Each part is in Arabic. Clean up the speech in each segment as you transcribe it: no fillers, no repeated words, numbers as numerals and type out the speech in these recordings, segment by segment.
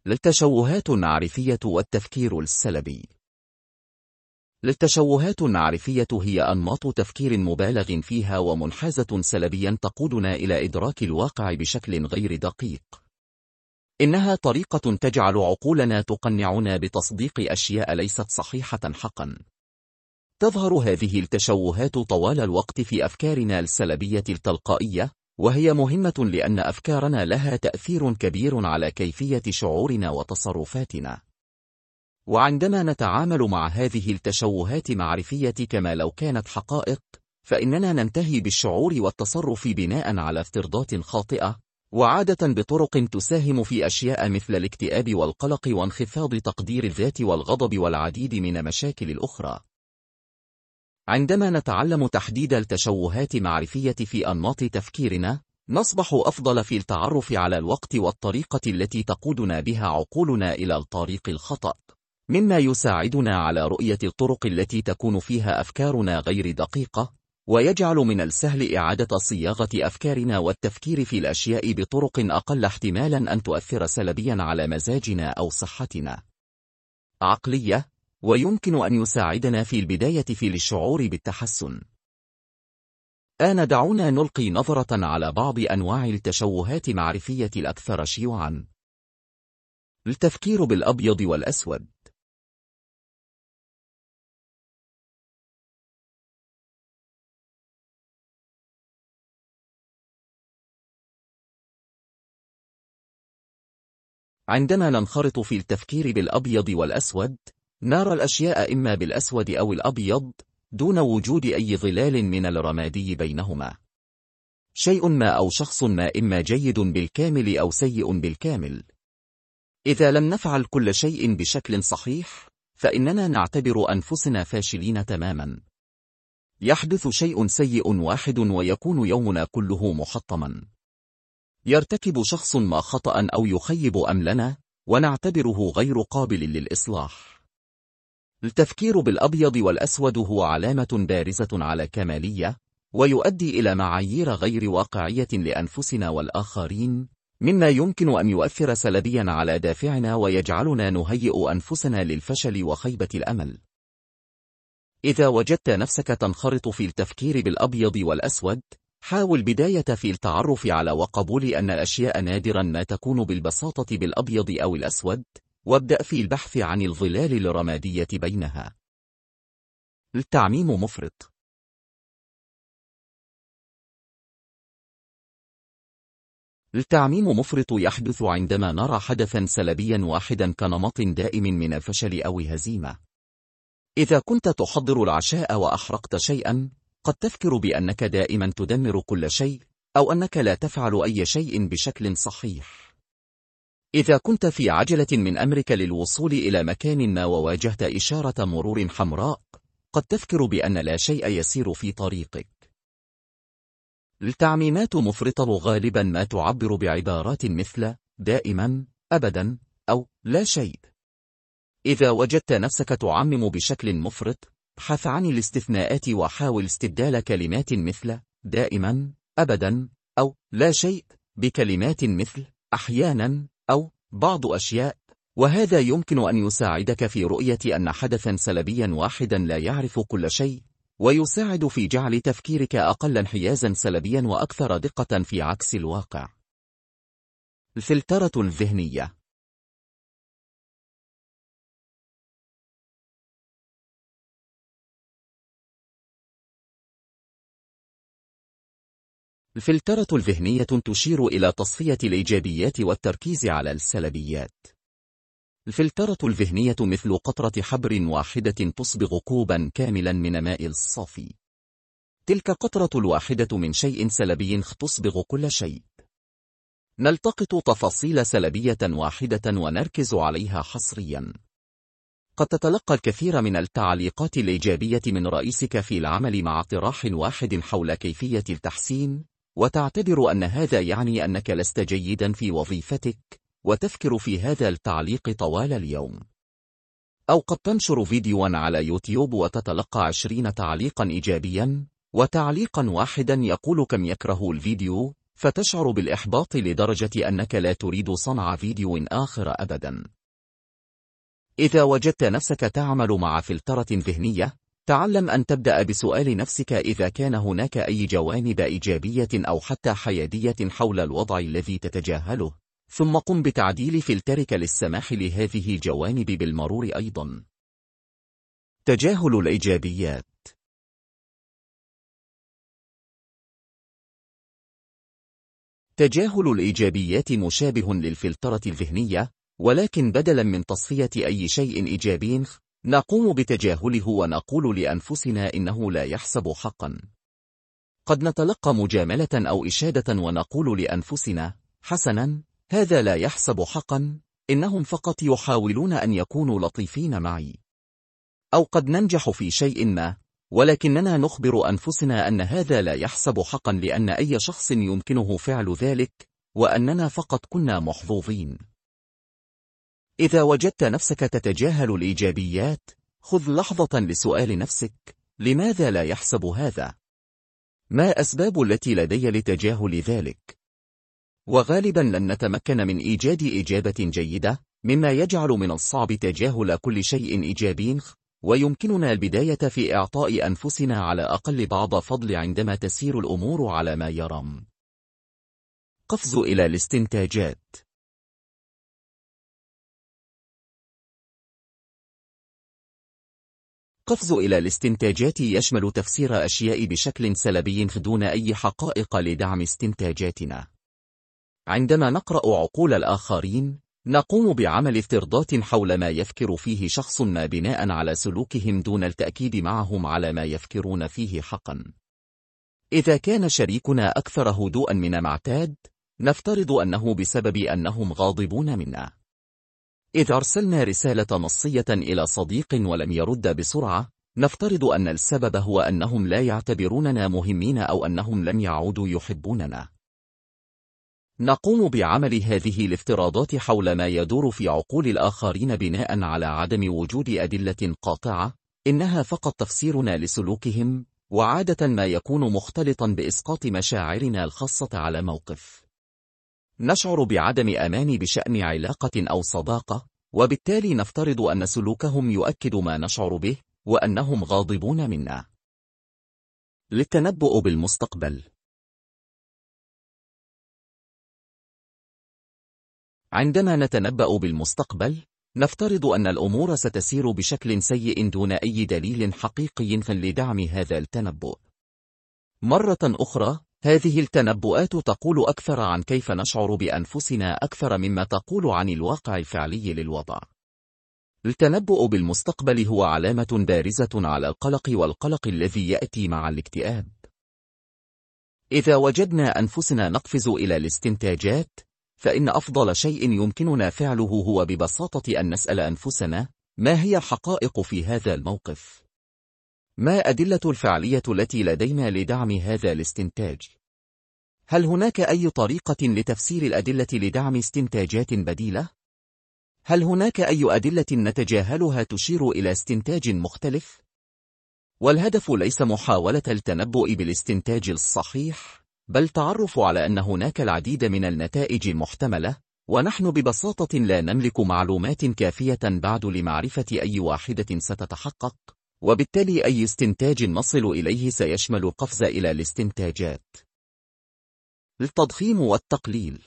التشوهات النعرفية والتفكير السلبي. التشوهات النعرفية هي أنماط تفكير مبالغ فيها ومنحازة سلبيا تقودنا إلى إدراك الواقع بشكل غير دقيق. إنها طريقة تجعل عقولنا تقنعنا بتصديق أشياء ليست صحيحة حقا. تظهر هذه التشوهات طوال الوقت في أفكارنا السلبية التلقائية، وهي مهمة لأن أفكارنا لها تأثير كبير على كيفية شعورنا وتصرفاتنا. وعندما نتعامل مع هذه التشوهات معرفية كما لو كانت حقائق، فإننا ننتهي بالشعور والتصرف بناء على افتراضات خاطئة، وعادة بطرق تساهم في أشياء مثل الاكتئاب والقلق وانخفاض تقدير الذات والغضب والعديد من مشاكل الأخرى. عندما نتعلم تحديد التشوهات معرفية في أنماط تفكيرنا، نصبح أفضل في التعرف على الوقت والطريقة التي تقودنا بها عقولنا إلى الطريق الخطأ، مما يساعدنا على رؤية الطرق التي تكون فيها أفكارنا غير دقيقة، ويجعل من السهل إعادة صياغة أفكارنا والتفكير في الأشياء بطرق أقل احتمالا أن تؤثر سلبيا على مزاجنا أو صحتنا عقلية، ويمكن أن يساعدنا في البداية في الشعور بالتحسن. دعونا نلقي نظرة على بعض أنواع التشوهات معرفية الأكثر شيوعا. التفكير بالأبيض والأسود. عندما ننخرط في التفكير بالأبيض والأسود، نرى الأشياء إما بالأسود أو الأبيض، دون وجود أي ظلال من الرمادي بينهما. شيء ما أو شخص ما إما جيد بالكامل أو سيء بالكامل. إذا لم نفعل كل شيء بشكل صحيح، فإننا نعتبر أنفسنا فاشلين تماما. يحدث شيء سيء واحد ويكون يومنا كله محطما. يرتكب شخص ما خطأ أو يخيب أملنا، ونعتبره غير قابل للإصلاح. التفكير بالأبيض والأسود هو علامة بارزة على كمالية، ويؤدي إلى معايير غير واقعية لأنفسنا والآخرين، مما يمكن أن يؤثر سلبيا على دافعنا ويجعلنا نهيئ أنفسنا للفشل وخيبة الأمل. إذا وجدت نفسك تنخرط في التفكير بالأبيض والأسود، حاول بداية في التعرف على وقبول أن الأشياء نادرا ما تكون بالبساطة بالأبيض أو الأسود، وابدأ في البحث عن الظلال الرمادية بينها. التعميم مفرط. التعميم مفرط يحدث عندما نرى حدثا سلبيا واحدا كنمط دائم من الفشل أو الهزيمة. إذا كنت تحضر العشاء وأحرقت شيئا، قد تفكر بأنك دائما تدمر كل شيء، أو أنك لا تفعل أي شيء بشكل صحيح. إذا كنت في عجلة من أمرك للوصول إلى مكان ما وواجهت إشارة مرور حمراء، قد تفكر بأن لا شيء يسير في طريقك. التعميمات مفرطة غالبا ما تعبر بعبارات مثل دائما، أبدا، أو لا شيء. إذا وجدت نفسك تعمم بشكل مفرط، ابحث عن الاستثناءات وحاول استبدال كلمات مثل دائما، أبدا، أو لا شيء بكلمات مثل أحيانا أو بعض أشياء، وهذا يمكن أن يساعدك في رؤية أن حدثا سلبيا واحدا لا يعرف كل شيء، ويساعد في جعل تفكيرك أقل انحيازا سلبيا وأكثر دقة في عكس الواقع. الفلترة الذهنية. الفلترة الذهنية تشير إلى تصفية الإيجابيات والتركيز على السلبيات. الفلترة الذهنية مثل قطرة حبر واحدة تصبغ كوبا كاملا من ماء الصافي. تلك قطرة الواحدة من شيء سلبي تصبغ كل شيء. نلتقط تفاصيل سلبية واحدة ونركز عليها حصريا. قد تتلقى الكثير من التعليقات الإيجابية من رئيسك في العمل مع اطراح واحد حول كيفية التحسين، وتعتبر أن هذا يعني أنك لست جيدا في وظيفتك، وتفكر في هذا التعليق طوال اليوم. أو قد تنشر فيديوا على يوتيوب وتتلقى 20 تعليقا إيجابيا، وتعليقا واحدا يقول كم يكره الفيديو، فتشعر بالإحباط لدرجة أنك لا تريد صنع فيديو آخر أبدا. إذا وجدت نفسك تعمل مع فلترة ذهنية، تعلم أن تبدأ بسؤال نفسك إذا كان هناك أي جوانب إيجابية أو حتى حيادية حول الوضع الذي تتجاهله، ثم قم بتعديل فلترك للسماح لهذه الجوانب بالمرور أيضا. تجاهل الإيجابيات. تجاهل الإيجابيات مشابه للفلترة الذهنية، ولكن بدلا من تصفية أي شيء إيجابي نقوم بتجاهله ونقول لأنفسنا إنه لا يحسب حقا. قد نتلقى مجاملة أو إشادة ونقول لأنفسنا: حسنا، هذا لا يحسب حقا، إنهم فقط يحاولون أن يكونوا لطيفين معي. أو قد ننجح في شيء ما، ولكننا نخبر أنفسنا أن هذا لا يحسب حقا لأن أي شخص يمكنه فعل ذلك، وأننا فقط كنا محظوظين. إذا وجدت نفسك تتجاهل الإيجابيات، خذ لحظة لسؤال نفسك: لماذا لا يحسب هذا؟ ما أسباب التي لدي لتجاهل ذلك؟ وغالبا لن نتمكن من إيجاد إجابة جيدة، مما يجعل من الصعب تجاهل كل شيء إيجابي، ويمكننا البداية في إعطاء أنفسنا على أقل بعض فضل عندما تسير الأمور على ما يرام. قفز إلى الاستنتاجات. قفز إلى الاستنتاجات يشمل تفسير أشياء بشكل سلبي دون أي حقائق لدعم استنتاجاتنا. عندما نقرأ عقول الآخرين، نقوم بعمل افتراضات حول ما يفكر فيه شخص ما بناء على سلوكهم دون التأكيد معهم على ما يفكرون فيه حقا. إذا كان شريكنا أكثر هدوءا من معتاد، نفترض أنه بسبب أنهم غاضبون منا. إذا أرسلنا رسالة نصية إلى صديق ولم يرد بسرعة، نفترض أن السبب هو أنهم لا يعتبروننا مهمين أو أنهم لم يعودوا يحبوننا. نقوم بعمل هذه الافتراضات حول ما يدور في عقول الآخرين بناء على عدم وجود أدلة قاطعة، إنها فقط تفسيرنا لسلوكهم، وعادة ما يكون مختلطا بإسقاط مشاعرنا الخاصة على موقف. نشعر بعدم أمان بشأن علاقة أو صداقة، وبالتالي نفترض أن سلوكهم يؤكد ما نشعر به، وأنهم غاضبون منا. للتنبؤ بالمستقبل. عندما نتنبأ بالمستقبل، نفترض أن الأمور ستسير بشكل سيء دون أي دليل حقيقي لدعم هذا التنبؤ. مرة أخرى، هذه التنبؤات تقول أكثر عن كيف نشعر بأنفسنا أكثر مما تقول عن الواقع الفعلي للوضع. التنبؤ بالمستقبل هو علامة بارزة على القلق، والقلق الذي يأتي مع الاكتئاب. إذا وجدنا أنفسنا نقفز إلى الاستنتاجات، فإن أفضل شيء يمكننا فعله هو ببساطة أن نسأل أنفسنا: ما هي الحقائق في هذا الموقف؟ ما أدلة الفعلية التي لدينا لدعم هذا الاستنتاج؟ هل هناك أي طريقة لتفسير الأدلة لدعم استنتاجات بديلة؟ هل هناك أي أدلة نتجاهلها تشير إلى استنتاج مختلف؟ والهدف ليس محاولة التنبؤ بالاستنتاج الصحيح، بل تعرف على أن هناك العديد من النتائج المحتملة، ونحن ببساطة لا نملك معلومات كافية بعد لمعرفة أي واحدة ستتحقق، وبالتالي أي استنتاج نصل إليه سيشمل القفز إلى الاستنتاجات. التضخيم والتقليل.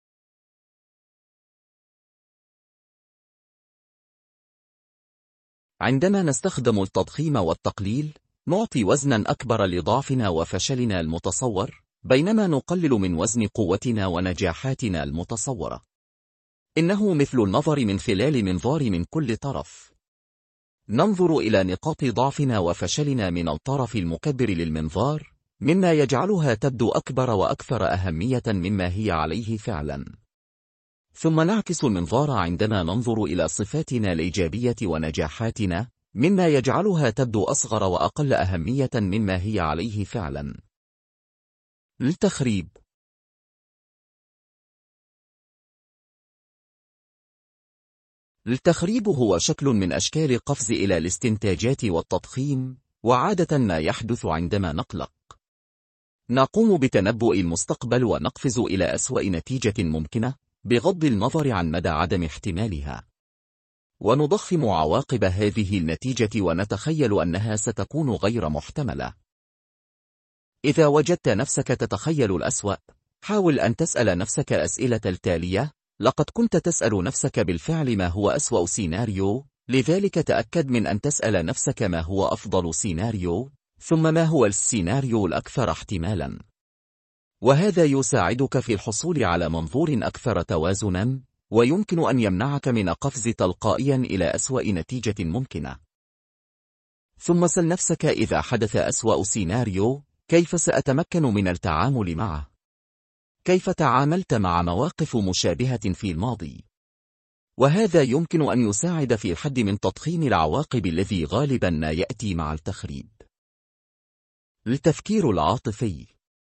عندما نستخدم التضخيم والتقليل، نعطي وزنا أكبر لضعفنا وفشلنا المتصور، بينما نقلل من وزن قوتنا ونجاحاتنا المتصورة. إنه مثل النظر من خلال منظار من كل طرف. ننظر إلى نقاط ضعفنا وفشلنا من الطرف المكبر للمنظار، مما يجعلها تبدو أكبر وأكثر أهمية مما هي عليه فعلا. ثم نعكس المنظار عندما ننظر إلى صفاتنا الإيجابية ونجاحاتنا، مما يجعلها تبدو أصغر وأقل أهمية مما هي عليه فعلا. التخريب. التخريب هو شكل من أشكال القفز إلى الاستنتاجات والتضخيم، وعادة ما يحدث عندما نقلق. نقوم بتنبؤ المستقبل ونقفز إلى أسوأ نتيجة ممكنة بغض النظر عن مدى عدم احتمالها، ونضخم عواقب هذه النتيجة ونتخيل أنها ستكون غير محتملة. إذا وجدت نفسك تتخيل الأسوأ، حاول أن تسأل نفسك أسئلة التالية. لقد كنت تسأل نفسك بالفعل ما هو أسوأ سيناريو، لذلك تأكد من أن تسأل نفسك ما هو أفضل سيناريو، ثم ما هو السيناريو الأكثر احتمالاً. وهذا يساعدك في الحصول على منظور أكثر توازناً، ويمكن أن يمنعك من قفز تلقائياً إلى أسوأ نتيجة ممكنة. ثم سل نفسك إذا حدث أسوأ سيناريو، كيف سأتمكن من التعامل معه؟ كيف تعاملت مع مواقف مشابهة في الماضي؟ وهذا يمكن أن يساعد في الحد من تضخيم العواقب الذي غالباً ما يأتي مع التخريب. التفكير العاطفي.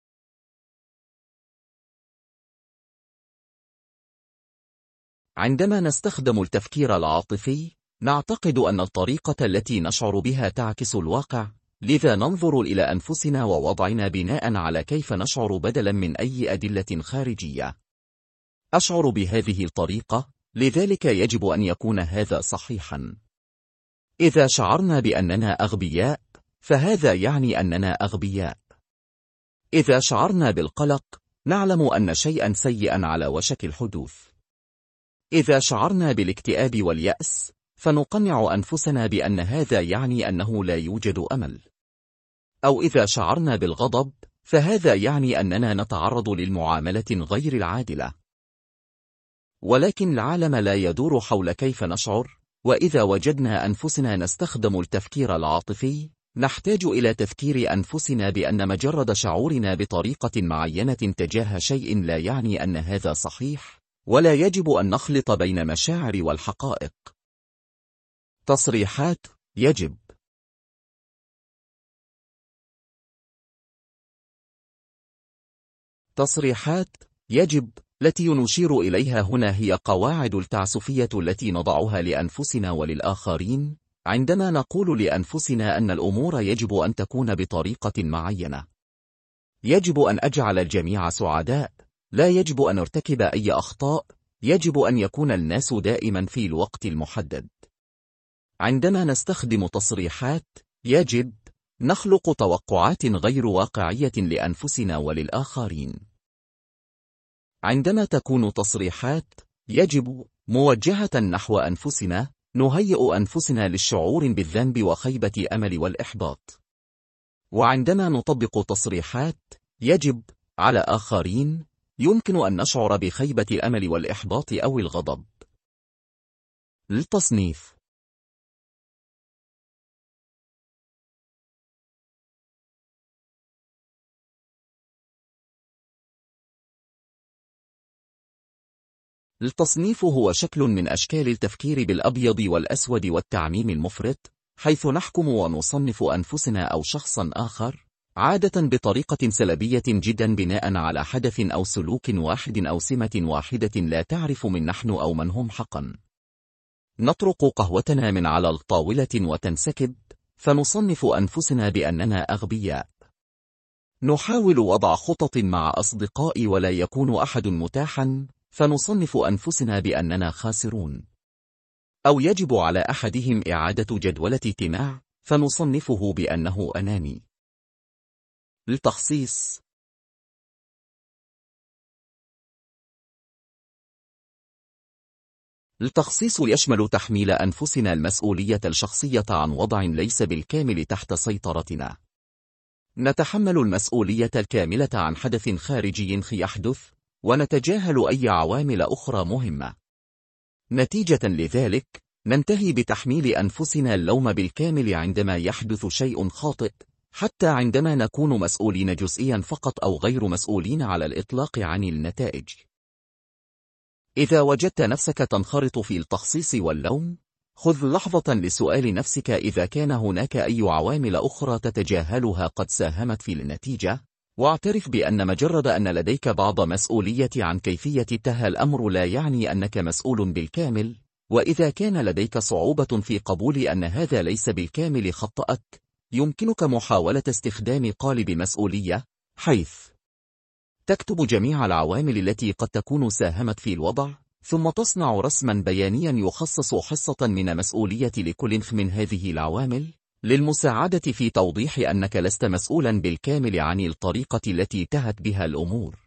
عندما نستخدم التفكير العاطفي، نعتقد أن الطريقة التي نشعر بها تعكس الواقع، لذا ننظر إلى أنفسنا ووضعنا بناء على كيف نشعر بدلاً من أي أدلة خارجية. أشعر بهذه الطريقة، لذلك يجب أن يكون هذا صحيحاً. إذا شعرنا بأننا أغبياء، فهذا يعني أننا أغبياء. إذا شعرنا بالقلق، نعلم أن شيئاً سيئاً على وشك الحدوث. إذا شعرنا بالاكتئاب واليأس، فنقنع أنفسنا بأن هذا يعني أنه لا يوجد أمل. أو إذا شعرنا بالغضب، فهذا يعني أننا نتعرض للمعاملة غير العادلة. ولكن العالم لا يدور حول كيف نشعر، وإذا وجدنا أنفسنا نستخدم التفكير العاطفي، نحتاج إلى تذكير أنفسنا بأن مجرد شعورنا بطريقة معينة تجاه شيء لا يعني أن هذا صحيح، ولا يجب أن نخلط بين مشاعر والحقائق. تصريحات يجب. تصريحات يجب التي نشير إليها هنا هي قواعد التعسفية التي نضعها لأنفسنا وللآخرين، عندما نقول لأنفسنا أن الأمور يجب أن تكون بطريقة معينة. يجب أن أجعل الجميع سعداء، لا يجب أن ارتكب أي أخطاء، يجب أن يكون الناس دائما في الوقت المحدد. عندما نستخدم تصريحات يجب، نخلق توقعات غير واقعية لأنفسنا وللآخرين. عندما تكون تصريحات يجب موجهة نحو أنفسنا، نهيئ أنفسنا للشعور بالذنب وخيبة أمل والإحباط. وعندما نطبق تصريحات يجب على آخرين، يمكن أن نشعر بخيبة الأمل والإحباط أو الغضب. التصنيف. التصنيف هو شكل من أشكال التفكير بالأبيض والأسود والتعميم المفرط، حيث نحكم ونصنف أنفسنا أو شخصا آخر، عادة بطريقة سلبية جدا بناء على حدث أو سلوك واحد أو سمة واحدة لا تعرف من نحن أو من هم حقا. نطرق قهوتنا من على الطاولة وتنسكب، فنصنف أنفسنا بأننا أغبياء. نحاول وضع خطط مع أصدقاء ولا يكون أحد متاحا، فنصنف أنفسنا بأننا خاسرون. أو يجب على أحدهم إعادة جدولة اجتماع، فنصنفه بأنه أناني. التخصيص. التخصيص يشمل تحميل أنفسنا المسؤولية الشخصية عن وضع ليس بالكامل تحت سيطرتنا. نتحمل المسؤولية الكاملة عن حدث خارجي يحدث، ونتجاهل أي عوامل أخرى مهمة. نتيجة لذلك، ننتهي بتحميل أنفسنا اللوم بالكامل عندما يحدث شيء خاطئ، حتى عندما نكون مسؤولين جزئيا فقط أو غير مسؤولين على الإطلاق عن النتائج. إذا وجدت نفسك تنخرط في التخصيص واللوم، خذ لحظة لسؤال نفسك إذا كان هناك أي عوامل أخرى تتجاهلها قد ساهمت في النتيجة، واعترف بأن مجرد أن لديك بعض مسؤولية عن كيفية انتهى الأمر لا يعني أنك مسؤول بالكامل. وإذا كان لديك صعوبة في قبول أن هذا ليس بالكامل خطأك، يمكنك محاولة استخدام قالب مسؤولية، حيث تكتب جميع العوامل التي قد تكون ساهمت في الوضع، ثم تصنع رسما بيانيا يخصص حصة من المسؤولية لكل من هذه العوامل، للمساعدة في توضيح أنك لست مسؤولا بالكامل عن الطريقة التي انتهت بها الأمور.